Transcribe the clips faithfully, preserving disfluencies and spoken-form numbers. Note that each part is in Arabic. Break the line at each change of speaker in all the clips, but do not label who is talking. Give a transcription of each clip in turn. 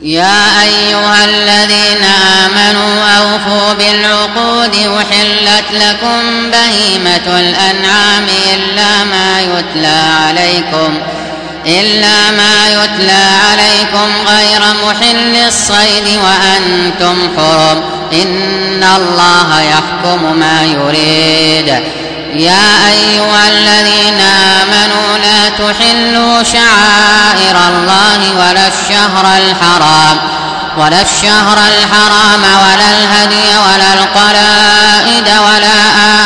يا أيها الذين آمنوا أوفوا بالعقود أحلت لكم بهيمة الأنعام إلا ما يتلى عليكم إلا ما يتلى عليكم غير محل الصيد وأنتم حرم إن الله يحكم ما يريد. يا أيها الذين آمنوا لا تحلوا شعائر الله ولا الشهر الحرام ولا الشهر الحرام ولا الهدي ولا القلائد ولا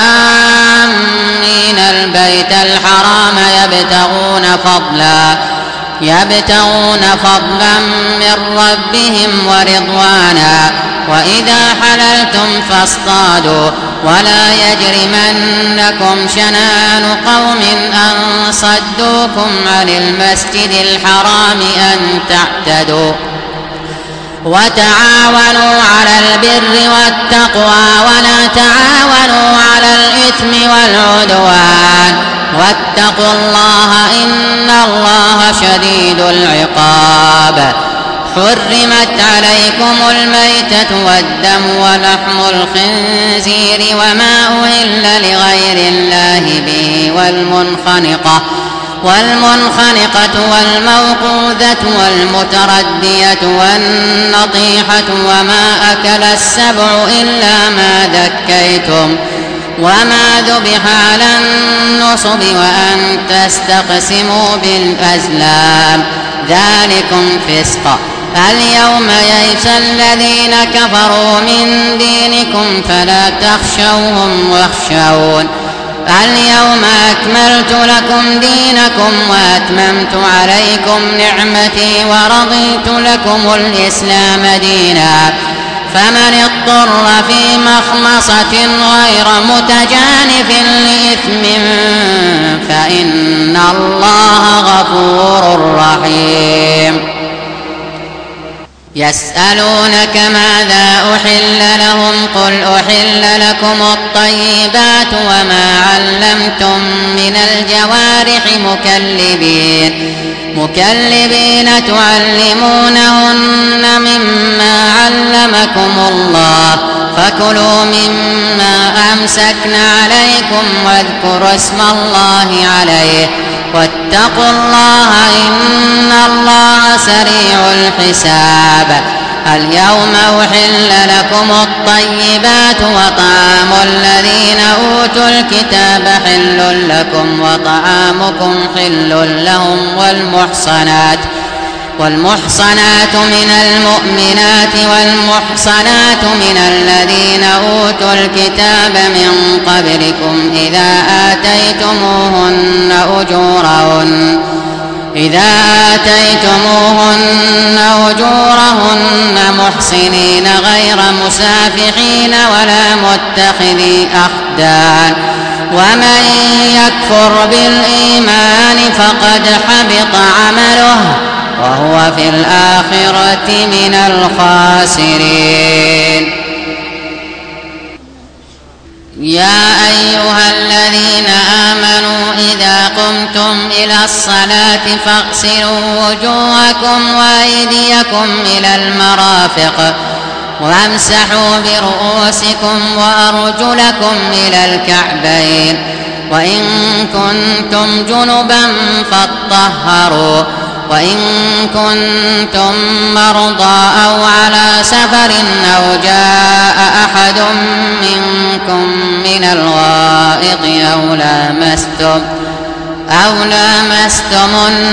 آمين البيت الحرام يبتغون فضلا يبتغون فضلا من ربهم ورضوانا وإذا حللتم فاصطادوا ولا يجرمنكم شنآن قوم أن صدوكم عن المسجد الحرام أن تعتدوا وتعاونوا على البر والتقوى ولا تعاونوا على الإثم والعدوان واتقوا الله إن الله شديد العقاب. حرمت عليكم الميتة والدم ولحم الخنزير وما أهل لغير الله به والمنخنقة والمنخنقة والموقوذة والمتردية والنطيحة وما أكل السبع إلا ما ذكيتم وما ذبح على النصب وأن تستقسموا بالأزلام ذلكم فسق. اليوم يئس الذين كفروا من دينكم فلا تخشوهم واخشون اليوم أكملت لكم دينكم وأتممت عليكم نعمتي ورضيت لكم الإسلام دينا فمن اضطر في مخمصة غير متجانف لإثم فإن الله غفور رحيم. يسألونك ماذا أحل لهم قل أحل لكم الطيبات وما علمتم من الجوارح مكلبين مكلبين تعلمونهن مما علمكم الله فكلوا مما أمسكن عليكم واذكروا اسم الله عليه واتقوا الله إن الله سريع الحساب. اليوم أحل لكم الطيبات وطعام الذين أوتوا الكتاب حل لكم وطعامكم حل لهم والمحصنات والمحصنات من المؤمنات والمحصنات من الذين أوتوا الكتاب من قبلكم إذا آتيتموهن أجورهن إذا آتيتموهن أجورهن محصنين غير مسافحين ولا متخذي أخدان ومن يكفر بالإيمان فقد حبط عمله وهو في الآخرة من الخاسرين. يا أيها الذين آمنوا إذا قمتم إلى الصلاة فاغسلوا وجوهكم وأيديكم إلى المرافق وامسحوا برؤوسكم وأرجلكم إلى الكعبين وإن كنتم جنبا فاطهروا وإن كنتم مرضى أو على سفر أو جاء أحد منكم من الغائط أو لامستم أو لامستم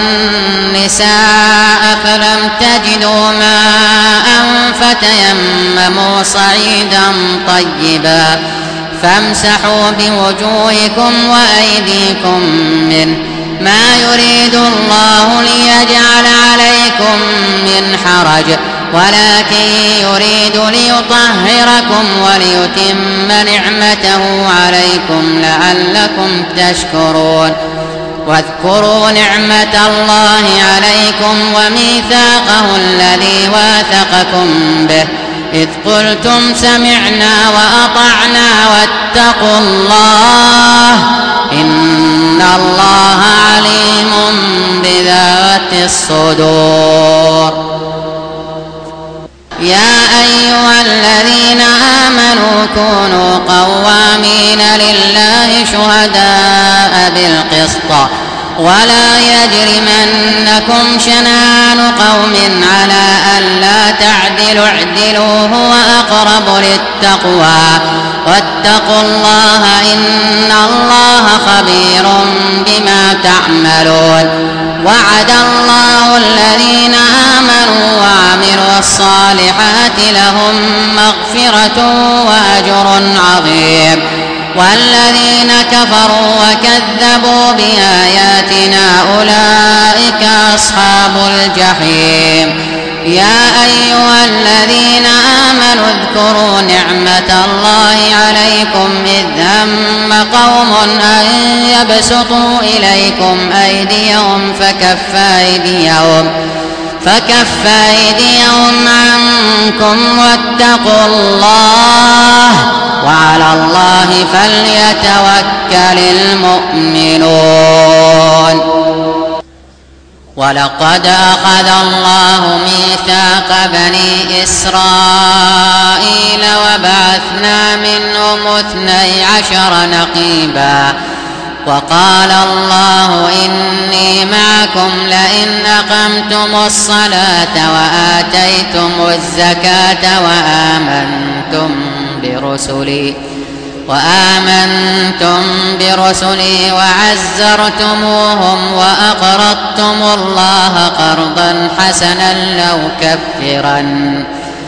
النساء فلم تجدوا ماء فتيمموا صعيدا طيبا فامسحوا بوجوهكم وأيديكم منه ما يريد الله ليجعل عليكم من حرج ولكن يريد ليطهركم وليتم نعمته عليكم لعلكم تشكرون. واذكروا نعمة الله عليكم وميثاقه الذي واثقكم به إذ قلتم سمعنا وأطعنا واتقوا الله إن الله عليم بذات الصدور. يا أيها الذين آمنوا كونوا قوامين لله شهداء بالقسط ولا يجرمنكم شنآن قوم على ألا تعدلوا اعدلوا هو أقرب للتقوى واتقوا الله إن الله خبير بما تعملون. وعد الله الذين آمنوا وعملوا الصالحات لهم مغفرة وأجر عظيم والذين كفروا وكذبوا بآياتنا أولئك أصحاب الجحيم. يا أيها الذين آمنوا اذكروا نعمة الله عليكم إذ هم قوم أن يبسطوا إليكم أيديهم فكف أيديهم فكف أيديهم عنكم واتقوا الله وعلى الله فليتوكل المؤمنون. ولقد أخذ الله ميثاق بني إسرائيل وبعثنا منهم اثني عشر نقيبا وقال الله إني معكم لئن أقمتم الصلاة وآتيتم الزكاة وآمنتم برسلي وآمنتم برسلي وعزرتموهم وأقرضتم الله قرضا حسنا لأكفرن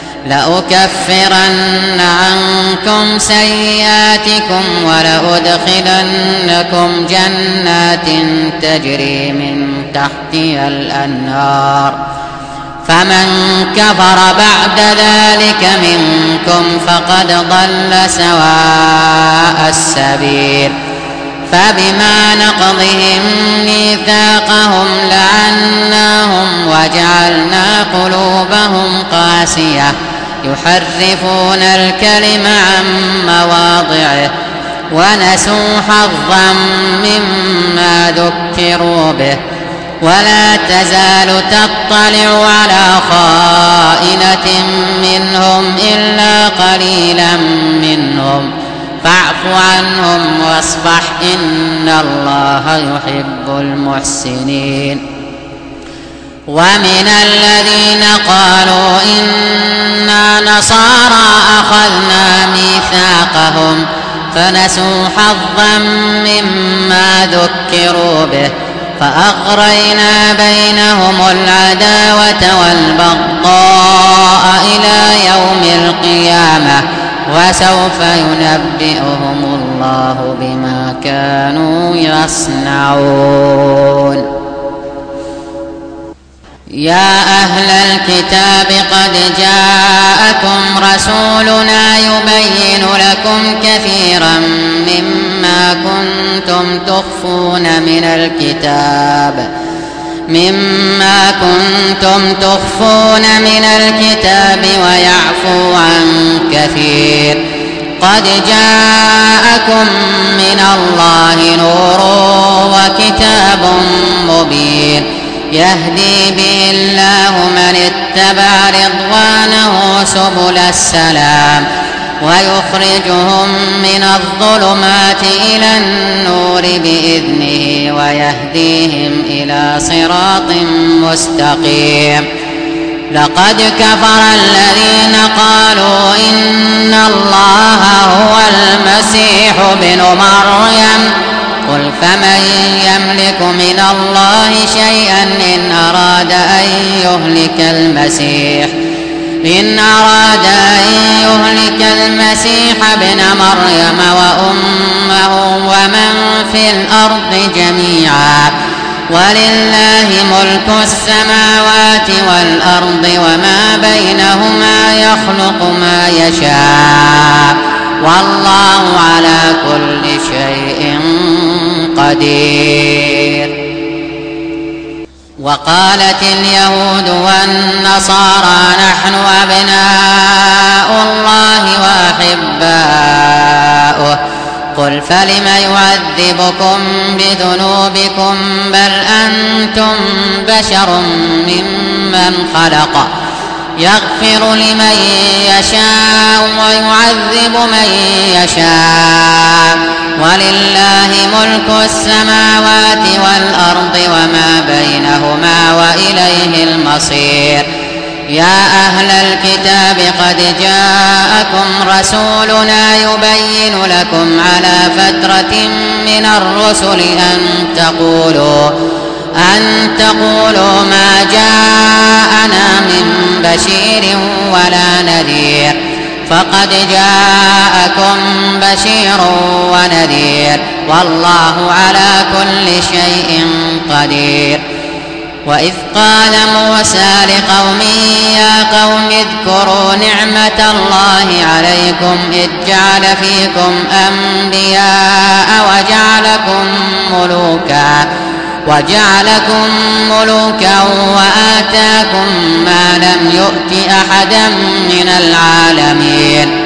لأكفرن عنكم سيئاتكم ولأدخلنكم جنات تجري من تحتها الأنهار فمن كفر بعد ذلك منكم فقد ضل سواء السبيل. فبما نقضهم ميثاقهم لعناهم وجعلنا قلوبهم قاسية يحرفون الكلم عن مواضعه ونسوا حظا مما ذكروا به ولا تزال تطلع على خائنة منهم إلا قليلا منهم فاعف عنهم واصفح إن الله يحب المحسنين. ومن الذين قالوا إنا نصارى أخذنا ميثاقهم فنسوا حظا مما ذكروا به فأغرينا بينهم العداوة والبغضاء إلى يوم القيامة وسوف ينبئهم الله بما كانوا يصنعون. يا أهل الكتاب قد جاءكم رسولنا يبين لكم كثيرا مما كنتم تخفون من الكتاب مما كنتم تخفون من الكتاب ويعفو عن كثير. قد جاءكم من الله نور وكتاب مبين يهدي به الله من اتبع رضوانه سبل السلام ويخرجهم من الظلمات إلى النور بإذنه ويهديهم إلى صراط مستقيم. لقد كفر الذين قالوا إن الله هو المسيح ابن مريم قل فمن يملك من الله شيئا إن أراد أن يهلك المسيح إن أراد أن يهلك المسيح ابن مريم وأمه ومن في الأرض جميعا ولله ملك السماوات والأرض وما بينهما يخلق ما يشاء والله على كل شيء قدير. وقالت اليهود والنصارى نحن أبناء الله وأحباؤه قل فلم يعذبكم بذنوبكم بل أنتم بشر ممن خلق يغفر لمن يشاء ويعذب من يشاء ولله ملك السماوات والأرض وما بينهما وإليه المصير. يا أهل الكتاب قد جاءكم رسولنا يبين لكم على فترة من الرسل أن تقولوا أن تقولوا ما جاءنا من بشير ولا نذير فقد جاءكم بشير ونذير والله على كل شيء قدير. وإذ قال موسى لقومه يا قوم اذكروا نعمة الله عليكم إذ جعل فيكم أنبياء وجعلكم ملوكا وجعلكم ملوكا وآتاكم ما لم يؤت أحدا من العالمين.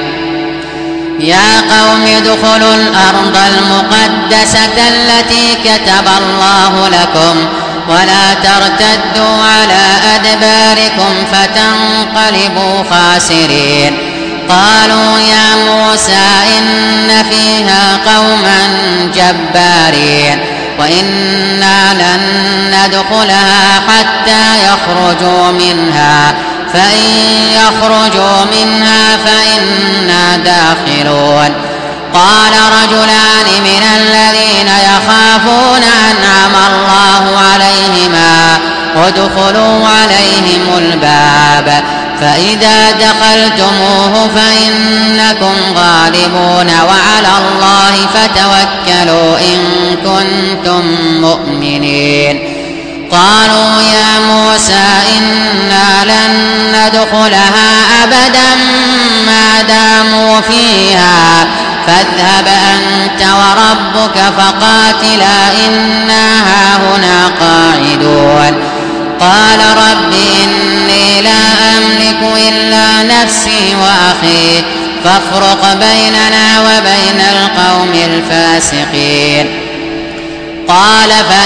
يا قوم ادخلوا الأرض المقدسة التي كتب الله لكم ولا ترتدوا على أدباركم فتنقلبوا خاسرين. قالوا يا موسى إن فيها قوما جبارين وإنا لن ندخلها حتى يخرجوا منها فإن يخرجوا منها فإنا داخلون. قال رجلان من الذين يخافون أنعم الله عليهما ادخلوا عليهم الباب فإذا دخلتموه فإنكم غالبون وعلى الله فتوكلوا إن كنتم مؤمنين. قالوا يا موسى إنا لن ندخلها أبدا ما داموا فيها فاذهب أنت وربك فقاتلا إنا هاهنا قاعدون. قال رب إني لا أملك إلا نفسي وأخي فافرق بيننا وبين القوم الفاسقين. قال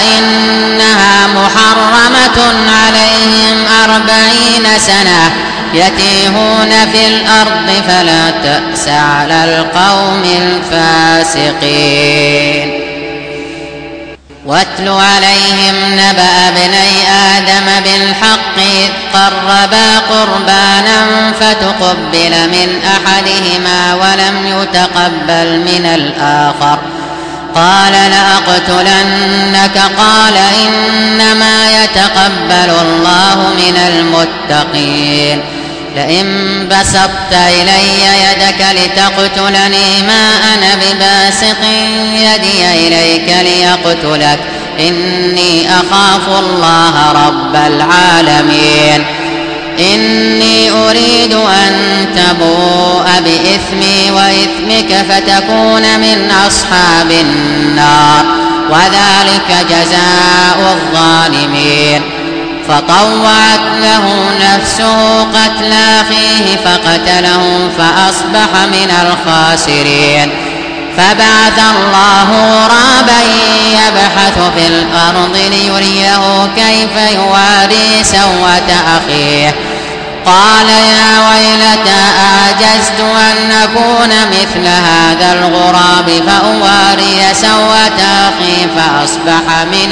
فإنها محرمة عليهم أربعين سنة يتيهون في الأرض فلا تأس على القوم الفاسقين. واتل عليهم نبأ ابني آدم بالحق إذ قربا قربانا فتقبل من أحدهما ولم يتقبل من الآخر قال لأقتلنك قال إنما يتقبل الله من المتقين. لئن بسطت إلي يدك لتقتلني ما أنا بباسط يدي إليك ليقتلك إني أخاف الله رب العالمين. إني أريد أن تبوء بإثمي وإثمك فتكون من أصحاب النار وذلك جزاء الظالمين. فطوعت له نفسه قتل أخيه فقتله فأصبح من الخاسرين. فبعث الله غرابا يبحث في الأرض ليريه كيف يواري سوءة أخيه قال يا ويلتى أعجزت أن أكون مثل هذا الغراب فأواري سوءة أخي فأصبح من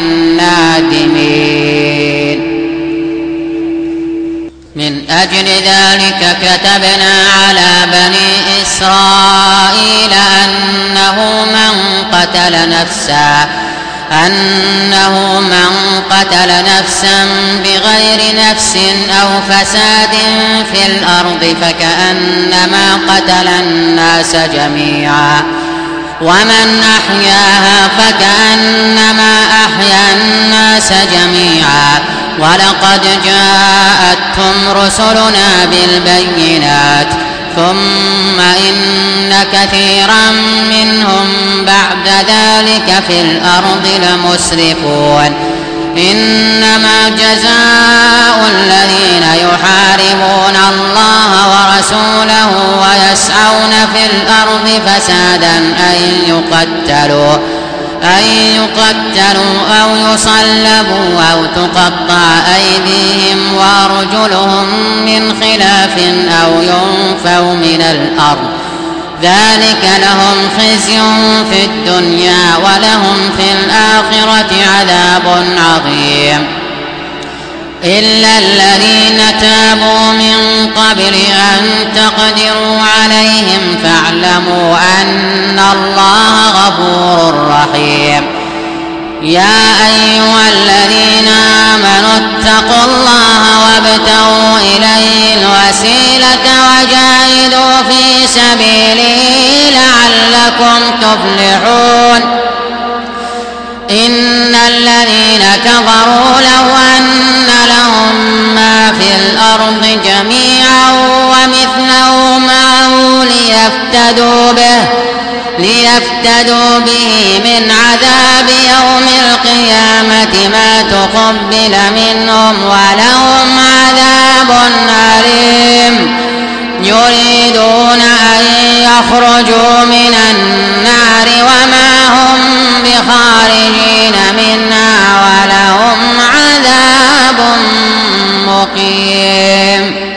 النادمين. من أجل ذلك كتبنا على بني إسرائيل أنه من قتل نفسا أنه من قتل نفسا بغير نفس أو فساد في الأرض فكأنما قتل الناس جميعا ومن أحياها فكأنما أحيا الناس جميعا ولقد جاءتهم رسلنا بالبينات ثم إن كثيرا منهم بعد ذلك في الأرض لمسرفون. إنما جزاء الذين يحاربون الله ورسوله ويسعون في الأرض فسادا أن يقتلوا أن يقتلوا أو يصلبوا أو تقطع أيديهم وأرجلهم من خلاف أو ينفوا من الأرض ذلك لهم خزي في الدنيا ولهم في الآخرة عذاب عظيم إلا الذين تابوا من قبل أن تقدروا عليهم فاعلموا أن الله غفور رحيم يا أيها الذين آمنوا اتقوا الله وابتغوا إليه الوسيلة وجاهدوا في سبيله لعلكم تفلحون إن الذين كفروا لو أن لهم ما في الأرض جميعا ومثله معه ليفتدوا به ليفتدوا به من عذاب يوم القيامة ما تقبل منهم ولهم عذاب أليم يريدون أن يخرجوا من النار وما هم بخارجين منها ولهم عذاب مقيم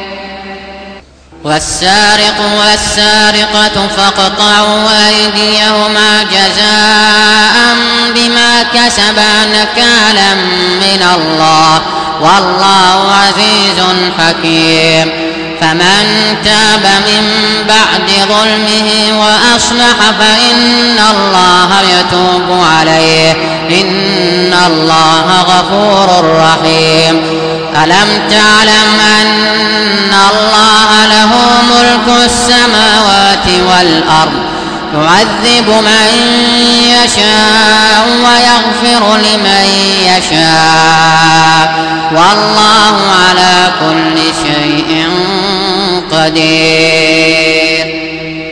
والسارق والسارقة فاقطعوا أيديهما جزاء بما كسبا نكالا من الله والله عزيز حكيم فمن تاب من بعد ظلمه وأصلح فإن الله يتوب عليه إن الله غفور رحيم ألم تعلم أن الله له ملك السماوات والأرض يعذب من يشاء ويغفر لمن يشاء والله على كل شيء قدير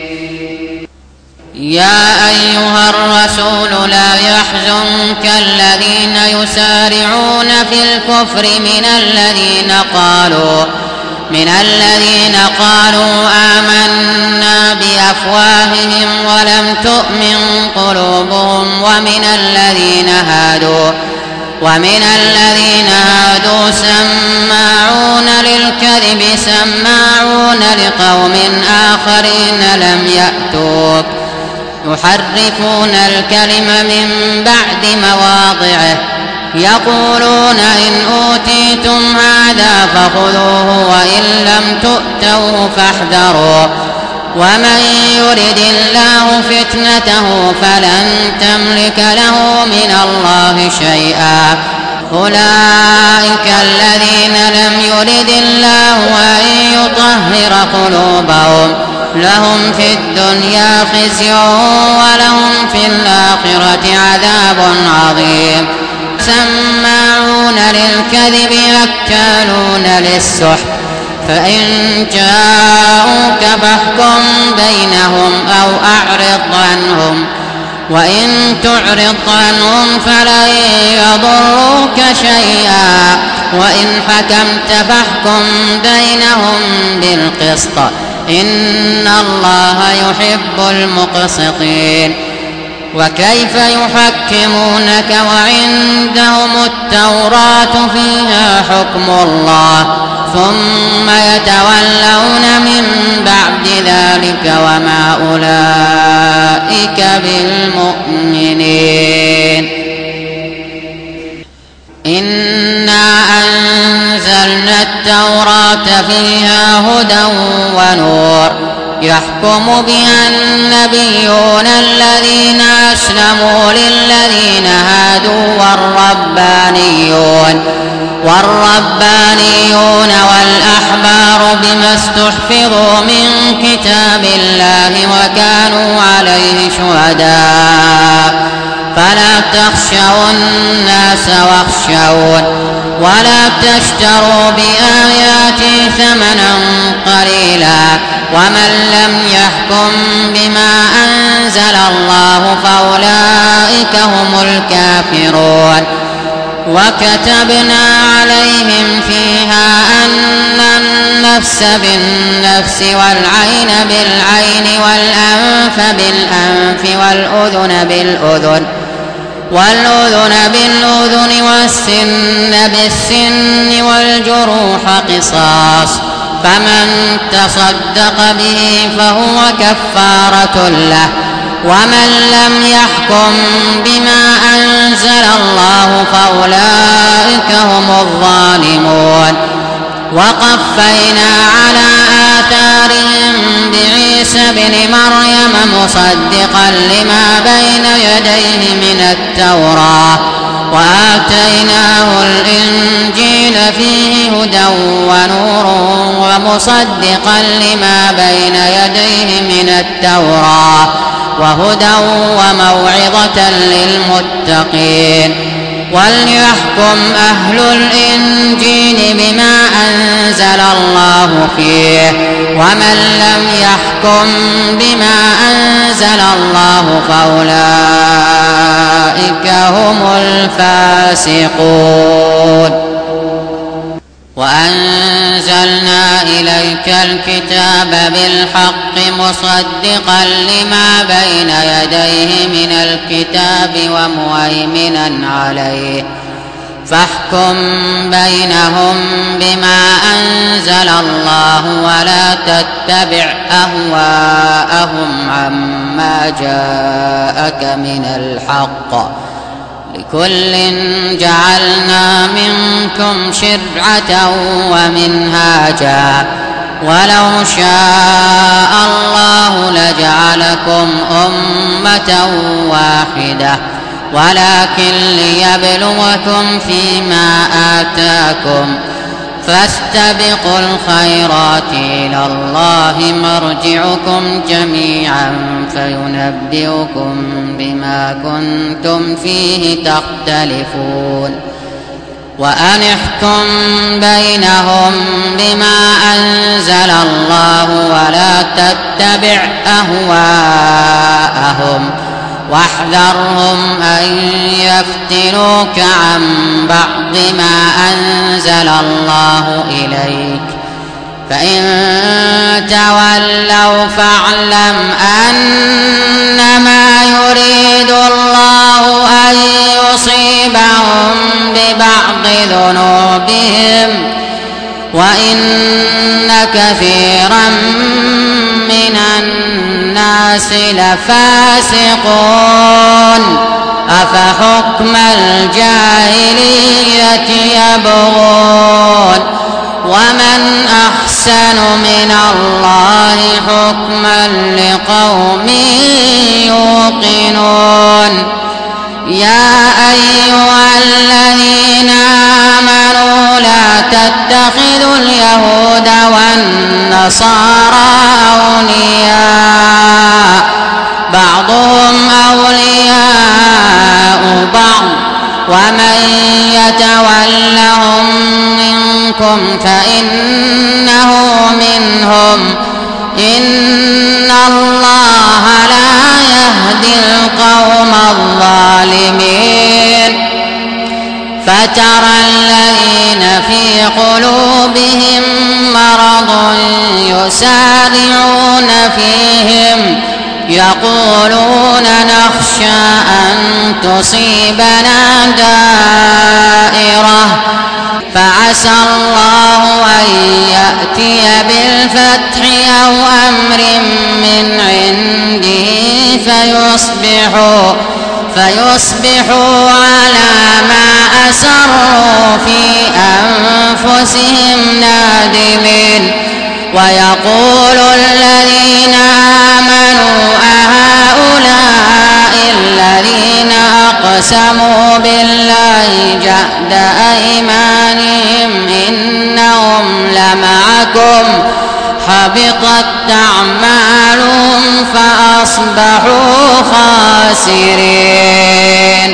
يا أيها الرسول لا يحزنك الذين يسارعون في الكفر من الذين قالوا من الذين قالوا آمنا بأفواههم ولم تؤمن قلوبهم ومن الذين هادوا ومن الذين هادوا سماعون للكذب سماعون لقوم آخرين لم يأتوك يحرفون الكلم من بعد مواضعه يقولون إن أوتيتم هذا فخذوه وإن لم تؤتوه فاحذروا ومن يرد الله فتنته فلن تملك له من الله شيئا أولئك الذين لم يرد الله أن يطهر قلوبهم لهم في الدنيا خزي ولهم في الآخرة عذاب عظيم سماعون للكذب أكالون للسحت فإن جاءوك فاحكم بينهم أو أعرض عنهم وإن تعرض عنهم فلن يضروك شيئا وإن حكمت فاحكم بينهم بالقسط إن الله يحب المقسطين وكيف يحكمونك وعندهم التوراة فيها حكم الله ثم يتولون من بعد ذلك وما أولئك بالمؤمنين إنا أنزلنا التوراة فيها هدى ونور يحكم بها النبيون الذين أسلموا للذين هادوا والربانيون والربانيون والأحبار بما استحفظوا من كتاب الله وكانوا عليه شهداء فلا تخشوا الناس واخشون ولا تشتروا بآياتي ثمنا قليلا ومن لم يحكم بما أنزل الله فأولئك هم الكافرون وكتبنا عليهم فيها أن النفس بالنفس والعين بالعين والأنف بالأنف والأذن بالأذن والأذن بالأذن والسن بالسن والجروح قصاص، فمن تصدق به فهو كفارة له. ومن لم يحكم بما أنزل الله فأولئك هم الظالمون. وقفينا على آثارهم بعيسى ابن مريم مصدقا لما بين يديه من التوراة، وآتيناه الإنجيل فيه هدى ونور ومصدقا لما بين يديه من التوراة وهدى وموعظة للمتقين. وليحكم أهل الإنجيل بما أنزل الله فيه، ومن لم يحكم بما أنزل الله فأولئك هم الفاسقون. وأنزلنا إليك الكتاب بالحق مصدقا لما بين يديه من الكتاب ومهيمنا عليه، فاحكم بينهم بما أنزل الله ولا تتبع أهواءهم عما جاءك من الحق، لكل جعلنا منكم شرعة ومنهاجا، ولو شاء الله لجعلكم أمة واحدة ولكن ليبلوكم فيما آتاكم، فاستبقوا الخيرات إلى الله مرجعكم جميعا فينبئكم بما كنتم فيه تختلفون. وأن احكم بينهم بما أنزل الله ولا تتبع أهواءهم، واحذرهم أن يفتنوك عن بعض ما أنزل الله إليك، فإن تولوا فاعلم أنما يريد الله أن يصيبهم ببعض ذنوبهم وإن كثيرا من الناس لفاسقون. أفحكم الجاهلية يبغون ومن أحسن من الله حكما لقوم يوقنون. يا أيها الذين آمنوا لا تتخذوا اليهود والنصارى أولياء بعضهم أولياء بعض ومن يتولهم منكم فإنه منهم إن الله لا يهدي القوم الظالمين. فترى الذين في قلوبهم مرض يسارعون فيهم يقولون نخشى أن تصيبنا دائرة فعسى الله أن يأتي بالفتح أو أمر من عنده فيصبحوا فيصبحوا على ما أسروا في أنفسهم نادمين. ويقول الذين آمنوا أهؤلاء الذين أقسموا بالله جهد أيمانهم إنهم لمعكم حبطت أعمالهم فأصبحوا خاسرين.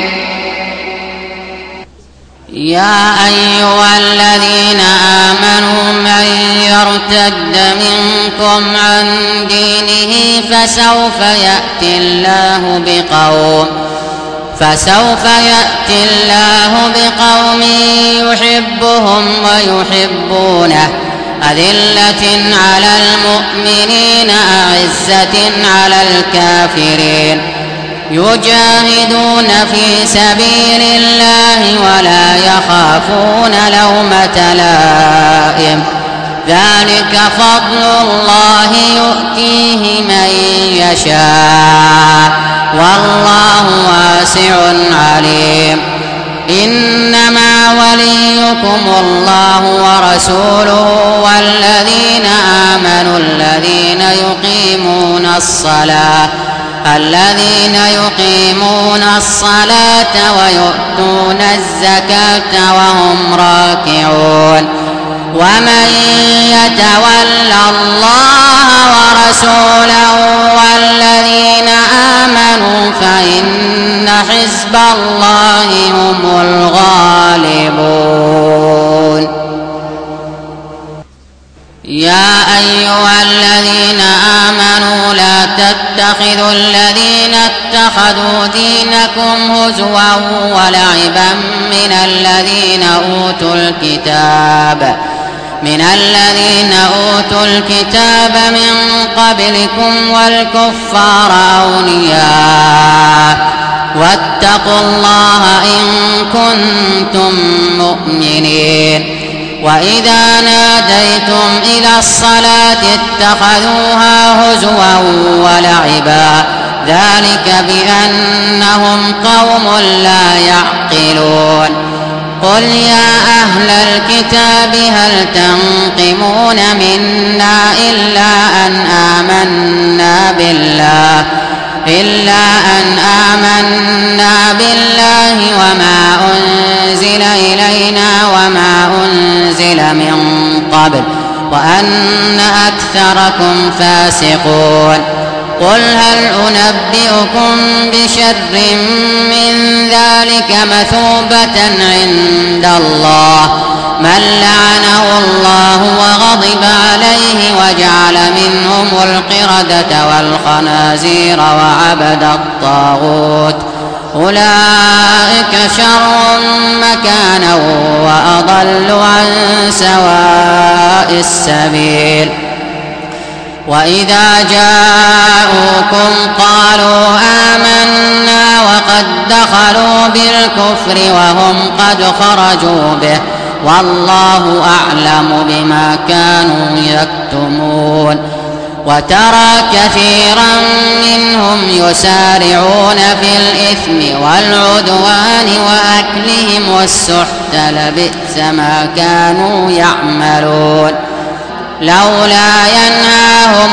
يا أيها الذين آمنوا من يرتد منكم عن دينه فسوف يأتي الله بقوم فسوف يأتي الله بقوم يحبهم ويحبونه أذلة على المؤمنين أعزة على الكافرين يجاهدون في سبيل الله ولا يخافون لومة لائم ذلك فضل الله يؤتيه من يشاء والله واسع عليم إنما وليكم الله ورسوله والذين آمنوا الذين يقيمون الصلاة الذين يقيمون الصلاة ويؤتون الزكاة وهم راكعون ومن يتول الله ورسوله والذين آمنوا فإن حزب الله هم الغالبون يا أيها الذين آمنوا لا تتخذوا الذين اتخذوا دينكم هزوا ولعبا من الذين أوتوا الكتاب من الذين أوتوا الكتاب من قبلكم والكفار أولياء واتقوا الله إن كنتم مؤمنين وإذا ناديتم إلى الصلاة اتخذوها هزوا ولعبا ذلك بأنهم قوم لا يعقلون قل يا أهل الكتاب هل تنقمون منا إلا أن آمنا بالله إلا أن آمنا بالله وما أنزل إلينا وما أنزل من قبل وأن أكثركم فاسقون قل هل أنبئكم بشر من ذلك مثوبة عند الله من لعنه الله وغضب عليه وجعل منهم القردة والخنازير وعبد الطاغوت أولئك شر مكانا وأضل عن سواء السبيل وإذا جاءوكم قالوا آمنا وقد دخلوا بالكفر وهم قد خرجوا به والله أعلم بما كانوا يكتمون وترى كثيرا منهم يسارعون في الإثم والعدوان وأكلهم السحت لبئس ما كانوا يعملون لولا ينهاهم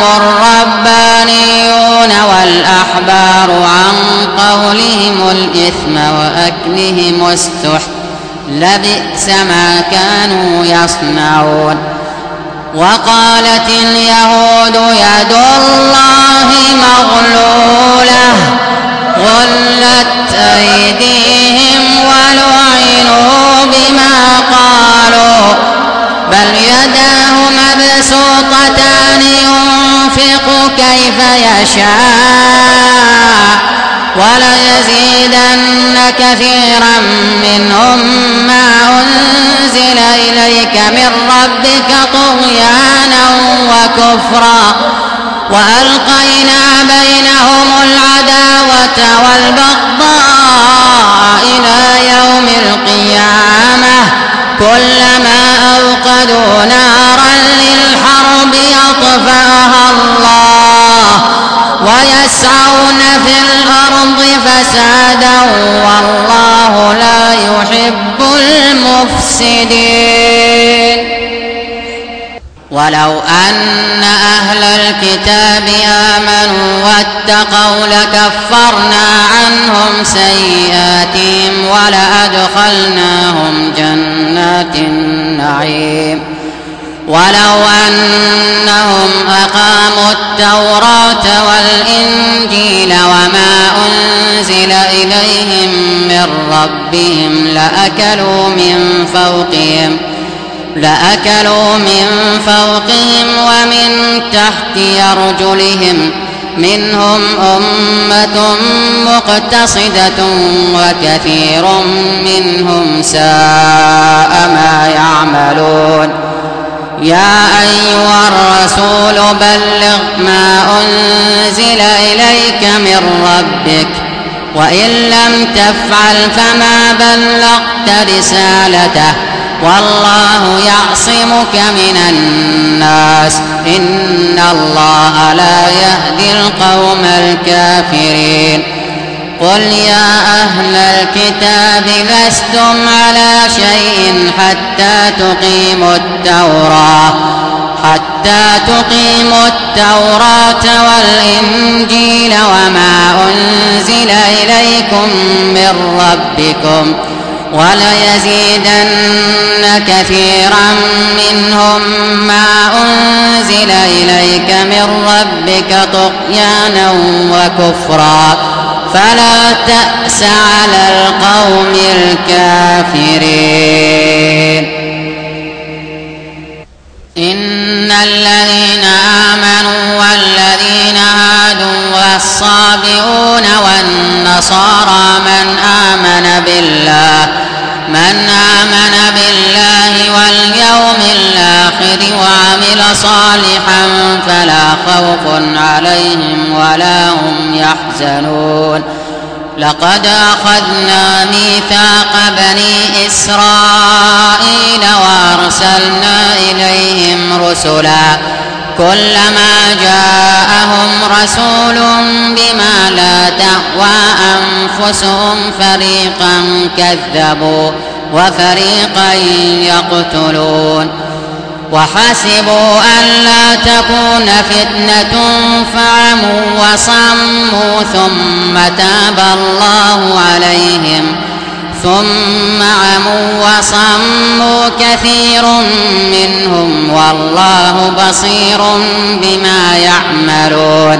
الربانيون والأحبار عن قولهم الإثم وأكلهم السحت لبئس ما كانوا يصنعون وقالت اليهود يد الله مغلولة غلت أيديهم ولعنوا بما قالوا بل يداه مبسوطتان ينفق كيف يشاء وليزيدن كثيرا منهم ما أنزل إليك من ربك طغيانا وكفرا وألقينا بينهم العداوة والبغضاء إلى يوم القيامة كلما أوقدوا نارا للحرب أطفأها الله ويسعون في الأرض فسادا والله لا يحب المفسدين ولو أن أهل الكتاب آمنوا واتقوا لكفرنا عنهم سيئاتهم ولأدخلناهم جنات النعيم ولو أنهم أقاموا التوراة والإنجيل وما أنزل إليهم من ربهم لأكلوا من فوقهم لأكلوا من فوقهم ومن تحت أرجلهم منهم أمة مقتصدة وكثير منهم ساء ما يعملون يا أيها الرسول بلغ ما أنزل إليك من ربك وإن لم تفعل فما بلغت رسالته والله يعصمك من الناس إن الله لا يهدي القوم الكافرين قل يا أهل الكتاب لستم على شيء حتى تقيموا التوراة حتى تقيموا التوراة والإنجيل وما أنزل إليكم من ربكم وليزيدن كثيرا منهم ما أنزل إليك من ربك طغيانا وكفرا فلا تأس على القوم الكافرين إن الذين آمنوا والذين هادوا والصابئون والنصارى من آمن بالله من آمن بالله واليوم الآخر وعمل صالحا فلا خوف عليهم ولا هم يحزنون لقد أخذنا ميثاق بني إسرائيل وأرسلنا إليهم رسلا كلما جاءهم رسول بما لا تهوى أنفسهم فريقا كذبوا وفريقا يقتلون وحسبوا ألا تكون فتنة فعموا وصموا ثم تاب الله عليهم ثم عموا وصموا كثير منهم والله بصير بما يعملون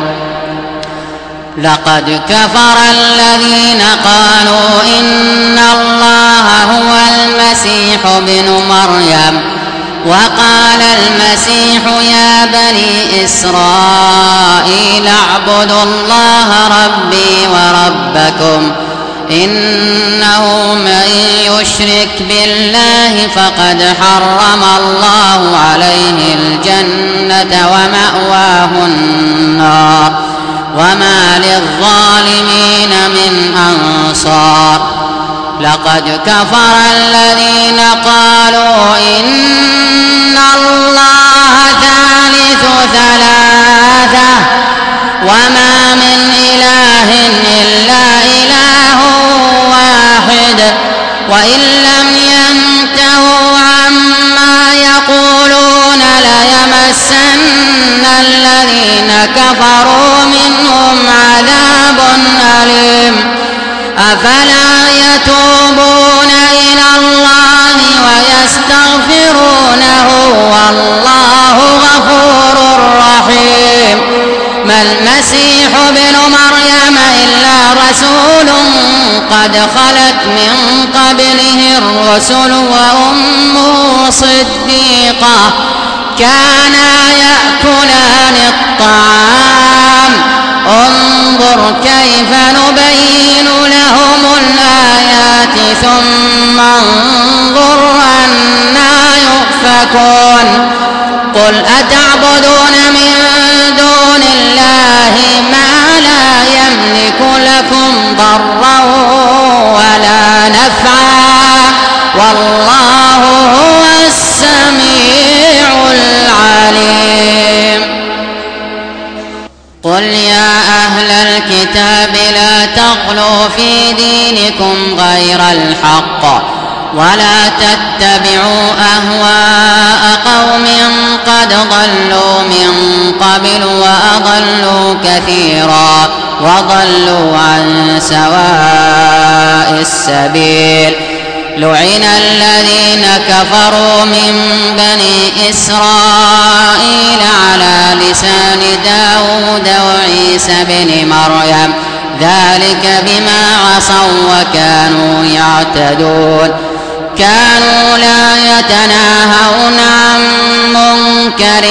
لقد كفر الذين قالوا إن الله هو المسيح ابن مريم وقال المسيح يا بني إسرائيل اعبدوا الله ربي وربكم إنه من يشرك بالله فقد حرم الله عليه الجنة ومأواه النار وما للظالمين من أنصار لقد كفر الذين قالوا إن الله ثالث ثلاثة وما من إله إلا إله واحد وإن لم ينتهوا عما يقولون ليمسن الذين كفروا منهم عذاب أليم أفلا يتوبون إلى الله ويستغفرونه والله غفور رحيم ما المسيح ابن مريم إلا رسول قد خلت من قبله الرسل وأمه صديقة كانا يأكلان الطعام انظر كيف نبين لهم الآيات ثم انظر أنا يؤفكون قل أتعبدون من دون الله ما لا يملك لكم ضرا ولا نفعا والله هو السميع العليم قل يا أهل الكتاب لا تغلوا في دينكم غير الحق ولا تتبعوا أهواء قوم قد ضلوا من قبل وأضلوا كثيرا وضلوا عن سواء السبيل لعن الذين كفروا من بني إسرائيل على لسان داود وعيسى بن مريم ذلك بما عصوا وكانوا يعتدون كانوا لا يتناهون عن منكر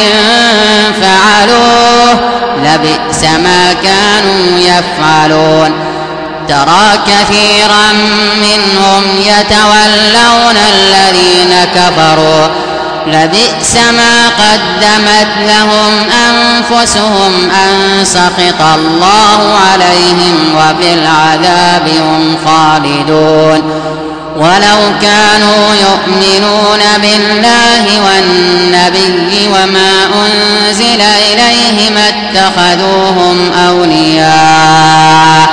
فعلوه لبئس ما كانوا يفعلون ترى كثيرا منهم يتولون الذين كفروا لبئس ما قدمت لهم أنفسهم أنفسهم أن سخط الله عليهم وفي العذاب هم خالدون. ولو كانوا يؤمنون بالله والنبي وما أنزل إليه ما اتخذوهم أولياء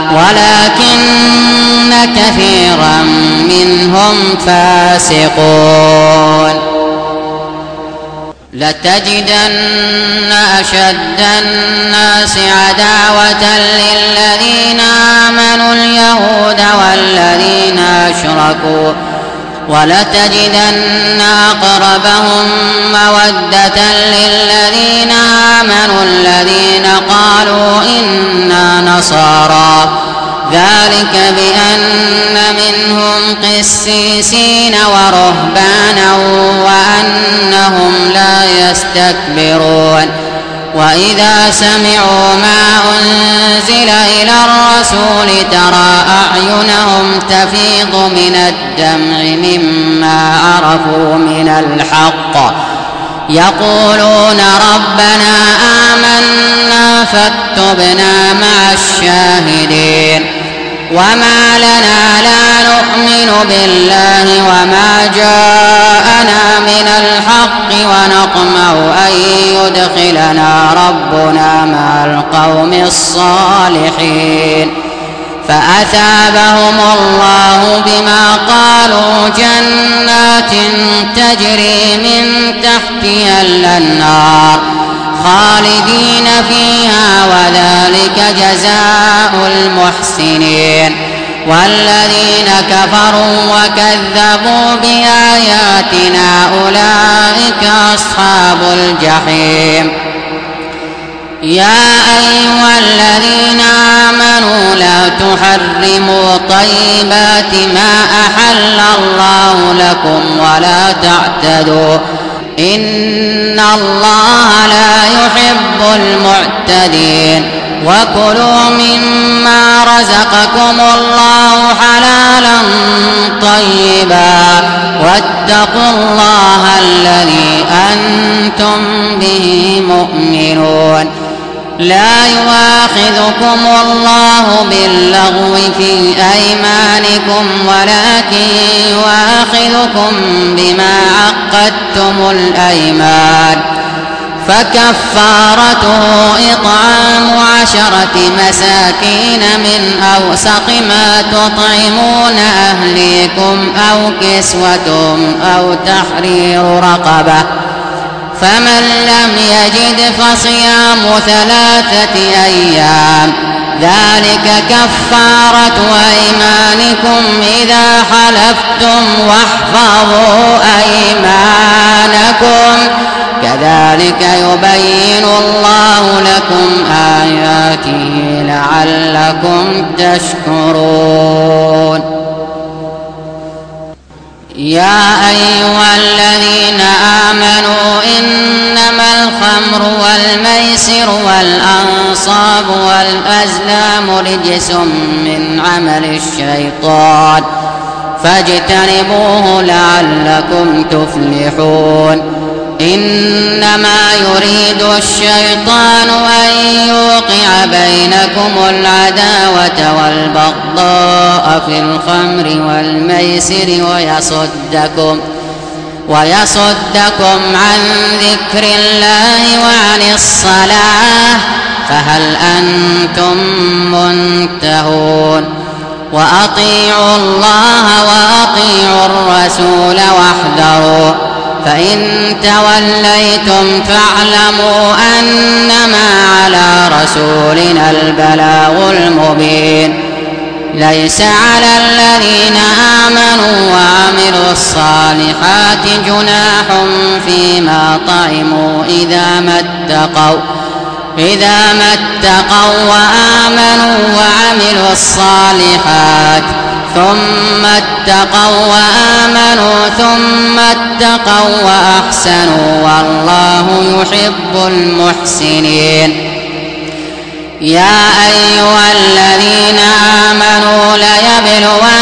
ولكن كثيرا منهم فاسقون. لتجدن أشد الناس عداوة للذين آمنوا اليهود والذين أشركوا ولتجدن أقربهم مودة للذين آمنوا الذين قالوا إنا نصارى ذلك بأن منهم قسيسين ورهبانا وأنهم لا يستكبرون. وإذا سمعوا ما أنزل إلى الرسول ترى أعينهم تفيض من الدمع مما عرفوا من الحق يقولون ربنا آمنا فاكتبنا مع الشاهدين. وما لنا لا نؤمن بالله وما جاءنا من الحق ونطمع أن يدخلنا ربنا مع القوم الصالحين فأثابهم الله بما قالوا جنات تجري من تحتها الأنهار خالدين فيها وذلك جزاء المحسنين. والذين كفروا وكذبوا بآياتنا أولئك أصحاب الجحيم. يا أيها الذين آمنوا لا تحرموا طيبات ما أحل الله لكم ولا تعتدوا إن الله لا يحب المعتدين. وكلوا مما رزقكم الله حلالا طيبا واتقوا الله الذي أنتم به مؤمنون. لا يؤاخذكم الله باللغو في أيمانكم ولكن يؤاخذكم بما عقدتم الأيمان فكفارته إطعام عشرة مساكين من أوسط ما تطعمون أهليكم أو كسوتهم أو تحرير رقبة فمن لم يجد فصيام ثلاثة أيام ذلك كفارة أيمانكم إذا حلفتم واحفظوا أيمانكم كذلك يبين الله لكم آياته لعلكم تشكرون. يا أيها الذين آمنوا إنما الخمر والميسر والأنصاب والأزلام رجس من عمل الشيطان فاجتنبوه لعلكم تفلحون. إنما يريد الشيطان أن يوقع بينكم العداوة والبغضاء في الخمر والميسر ويصدكم ويصدكم عن ذكر الله وعن الصلاة فهل أنتم منتهون. وأطيعوا الله وأطيعوا الرسول واحذروا فإن توليتم فاعلموا أنما على رسولنا البلاغ المبين. ليس على الذين آمنوا وعملوا الصالحات جناح فيما طعموا إذا ما اتقوا إذا ما اتقوا وآمنوا وعملوا الصالحات ثم اتقوا وآمنوا ثم اتقوا وأحسنوا والله يحب المحسنين. يا أيها الذين آمنوا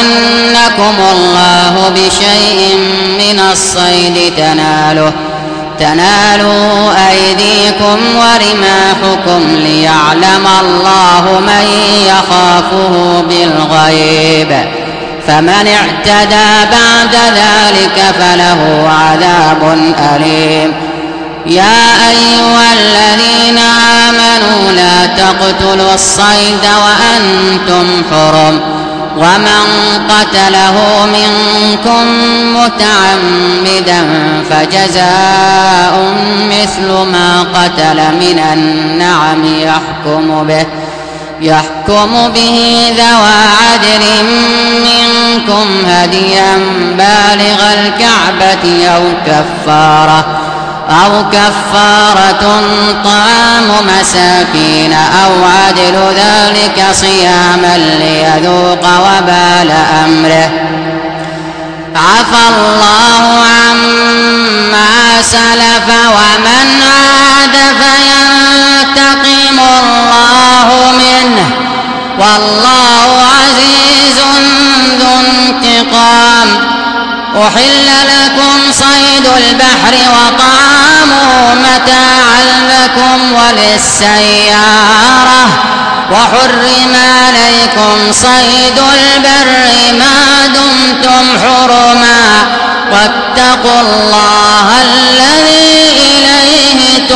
ليبلونكم الله بشيء من الصيد تناله تنالوا أيديكم ورماحكم ليعلم الله من يخافه بالغيب، فمن اعتدى بعد ذلك فله عذاب أليم. يا أيها الذين آمنوا لا تقتلوا الصيد وأنتم حرم، ومن قتله منكم متعمدا فجزاء مثل ما قتل من النعم يحكم به يحكم به ذوى عدل منكم هديا بالغ الكعبة أو كفارة أو كفارة طعام مساكين أو عدل ذلك صياما ليذوق وبال أمره. عفى الله عما سلف ومن عاد فينتقم الله منه، والله عزيز ذو انتقام. أحل لكم صيد البحر وطعامه متاعا لكم وللسيارة، وحرم عليكم صيد البر ما دمتم حرما، واتقوا الله الذي إليه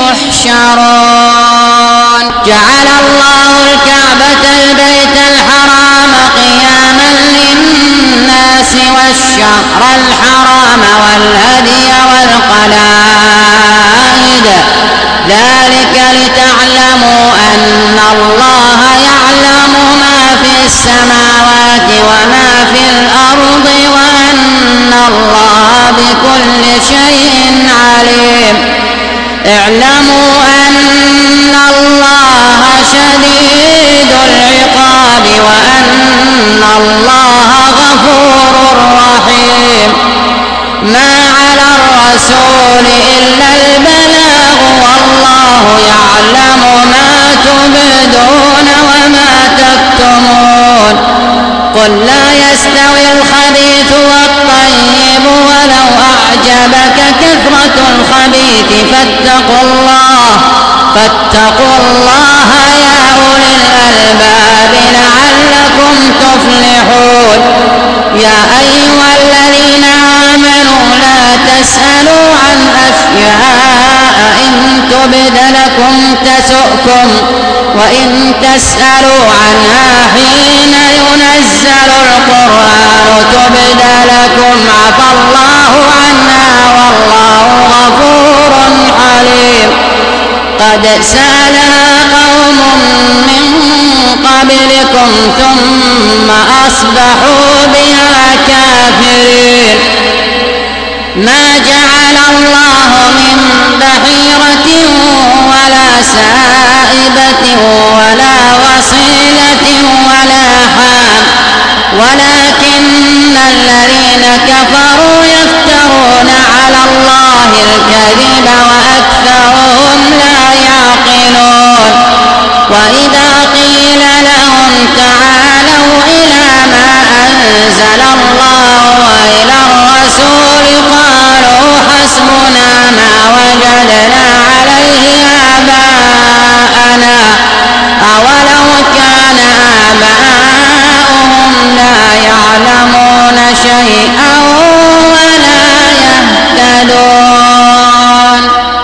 تحشرون. جعل الله الكعبة البيت الحرام قياما للناس والشهر الحرام والهدي والقلائد، ذلك لتعلموا أن الله يعلم ما في السماوات وما في الأرض وأن الله بكل شيء عليم. اعلموا أن الله شديد العقاب وأن الله غفور رحيم. ما على الرسول إلا البلاغ، والله يعلم ما تبدون وما تكتمون. قل لا يستوي الخبيث والطيب ولو أعجبك كثرة الخبيث فاتقوا الله فاتقوا الله يا أولي الألباب لعلكم تفلحون. يا أيها الذين آمنوا لا تسألوا عن أشياء إن تبد لكم تسؤكم، وإن تسألوا عنها حين ينزل القرآن تبد لكم عفى الله عنها والله غفور حليم. قد سألها قوم من قبلكم ثم أصبحوا بها كافرين. ما جعل الله من بحيرة ولا سائبة ولا وصيلة ولا حام، ولكن الذين كفروا يفترون على الله الكذب وأكثرهم لا يعقلون. وإذا قيل لهم تعالوا إلى ما أنزل الله وإلى الرسول قالوا حسبنا ما وجدنا عليه آباءنا، أولو كان آباؤهم لا يعلمون شيئا ولا يهتدون.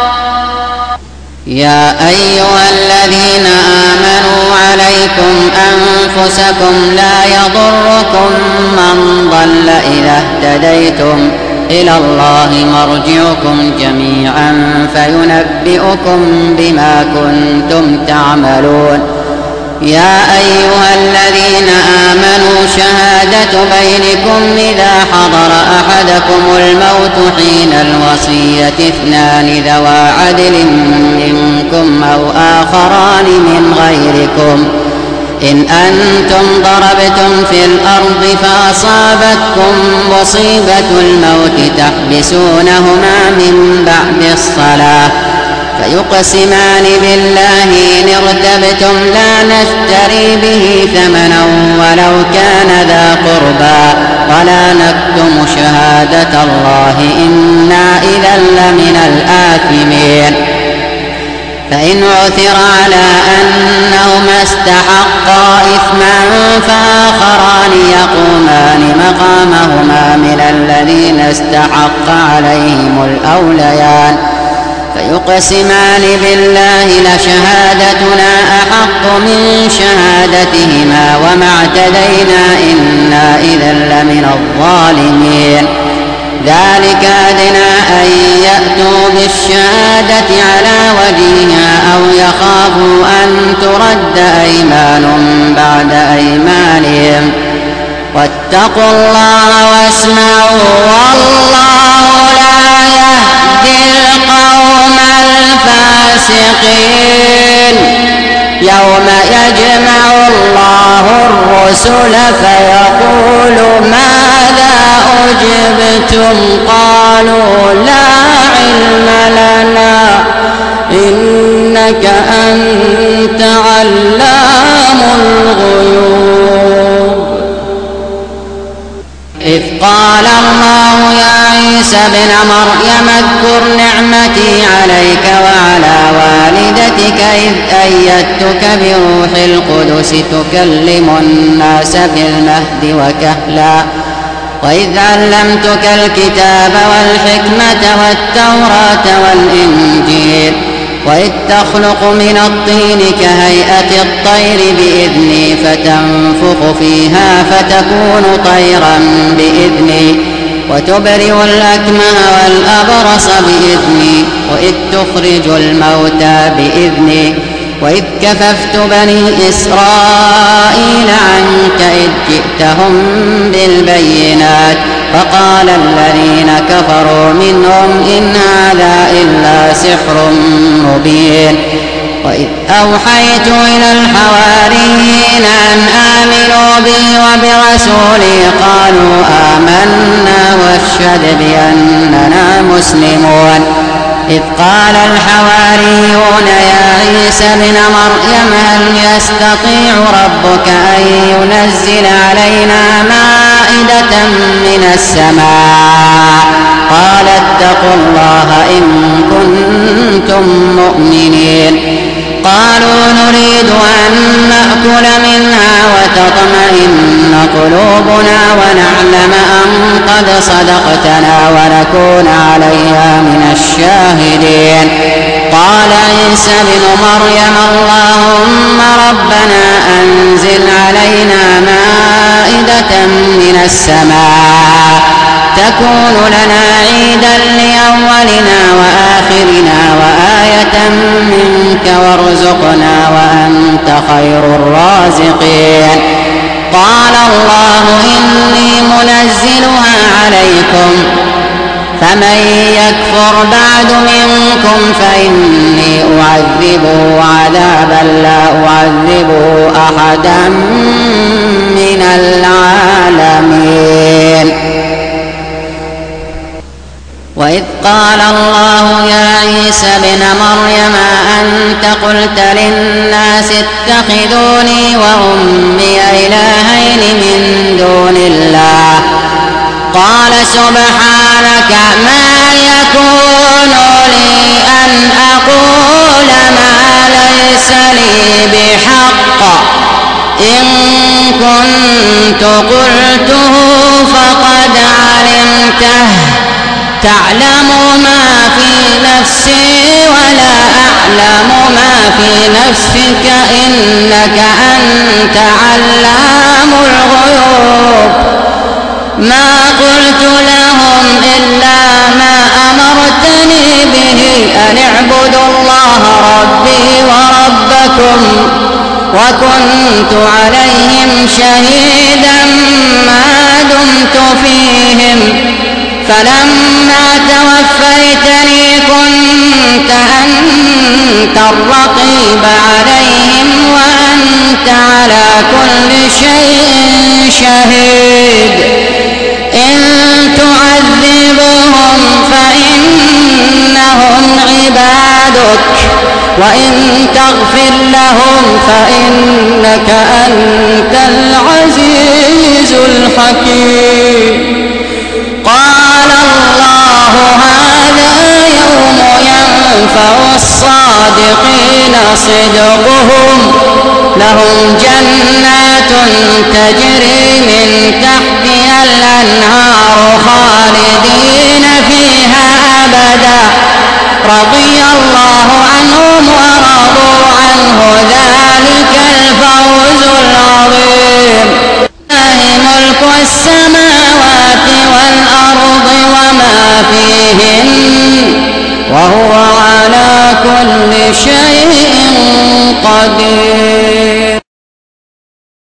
يا أيها الذين آمنوا عليكم أنفسكم لا يضركم من ضل إذا اهتديتم، إلى الله مرجعكم جميعا فينبئكم بما كنتم تعملون. يا أيها الذين آمنوا شهادة بينكم إذا حضر أحدكم الموت حين الوصية اثنان ذوى عدل منكم أو آخران من غيركم إن أنتم ضربتم في الأرض فأصابتكم مصيبة الموت تحبسونهما من بعد الصلاة فيقسمان بالله إن ارتبتم لا نشتري به ثمنا ولو كان ذا قربى ولا نكتم شهادة الله إنا إذا لمن الآثمين. فإن عثر على أنهما استحقا إثما فآخران يقومان مقامهما من الذين استحق عليهم الأوليان فيقسمان بالله لشهادتنا أحق من شهادتهما وما اعتدينا إنا إذا لمن الظالمين. ذلك أدنى أن يأتوا بالشهادة على وجهها أو يخافوا أن ترد أيمان بعد أيمانهم واتقوا الله واسمعوا والله لا يهدي القوم الفاسقين. يوم يجمع الله الرسل فيقول ماذا أجبتم قالوا لا علم لنا إنك أنت علام الغيوب. إذ قال الله يا عيسى ابن مريم اذكر نعمتي عليك وعلى والدتك إذ أيدتك بروح القدس تكلم الناس في المهد وكهلا وإذ علمتك الكتاب والحكمة والتوراة والإنجيل وإذ تخلق من الطين كهيئة الطير بإذني فتنفخ فيها فتكون طيرا بإذني وتبرئ الأكمه والأبرص بإذني وإذ تخرج الموتى بإذني وإذ كففت بني إسرائيل عنك إذ جئتهم بالبينات فقال الذين كفروا منهم إن هذا إلا سحر مبين. وإذ أوحيت إلى الحواريين أن آمنوا بي وبرسولي قالوا آمنا واشهد بأننا مسلمون. إذ قال الحواريون يا عيسى ابن مريم هل يستطيع ربك أن ينزل علينا مائدة من السماء قال اتقوا الله إن كنتم مؤمنين. قالوا نريد أن نأكل منها وتطمئن قلوبنا ونعلم أن قد صدقتنا ونكون عليها من الشاهدين. قال عيسى ابن مريم اللهم ربنا أنزل علينا مائدة من السماء تكون لنا عيدا لأولنا وآخرنا وآية منك وارزقنا وأنت خير الرازقين. قال الله إني منزلها عليكم فمن يكفر بعد منكم فإني أعذبه عذابا لا أعذبه أحدا من العالمين. وإذ قال الله يا عيسى ابن مريم أنت قلت للناس اتخذوني وأمي إلهين من دون الله قال سبحانك ما يكون لي أن أقول ما ليس لي بحق إن كنت قلته فقد علمته تعلم ما في نفسي ولا أعلم ما في نفسك إنك أنت علام الغيوب. ما قلت لهم إلا ما أمرتني به أن اعبدوا الله ربي وربكم وكنت عليهم شهيدا ما دمت فيهم فلما توفيتني كنت أنت الرقيب عليهم وأنت على كل شيء شهيد. إن تعذبهم فإن إنهم عبادك وإن تغفر لهم فإنك أنت العزيز الحكيم. قال الله هذا يوم ينفع الصادقين صدقهم لهم جنات تجري من تحتها الأنهار خالدين فيها أبدا رضي الله عنهم ورضوا عنه ذلك الفوز العظيم. لله ملك السماوات والأرض وما فيهن وهو على كل شيء قدير.